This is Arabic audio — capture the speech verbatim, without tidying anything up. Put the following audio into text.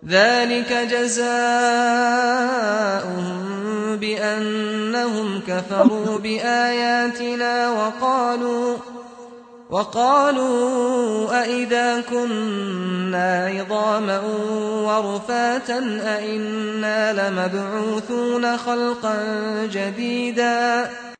ذلك جزاؤهم بأنهم كفروا بآياتنا وقالوا وقالوا أئذا كنا عظاما ورفاتا أئنا لمبعوثون خلقا جديدا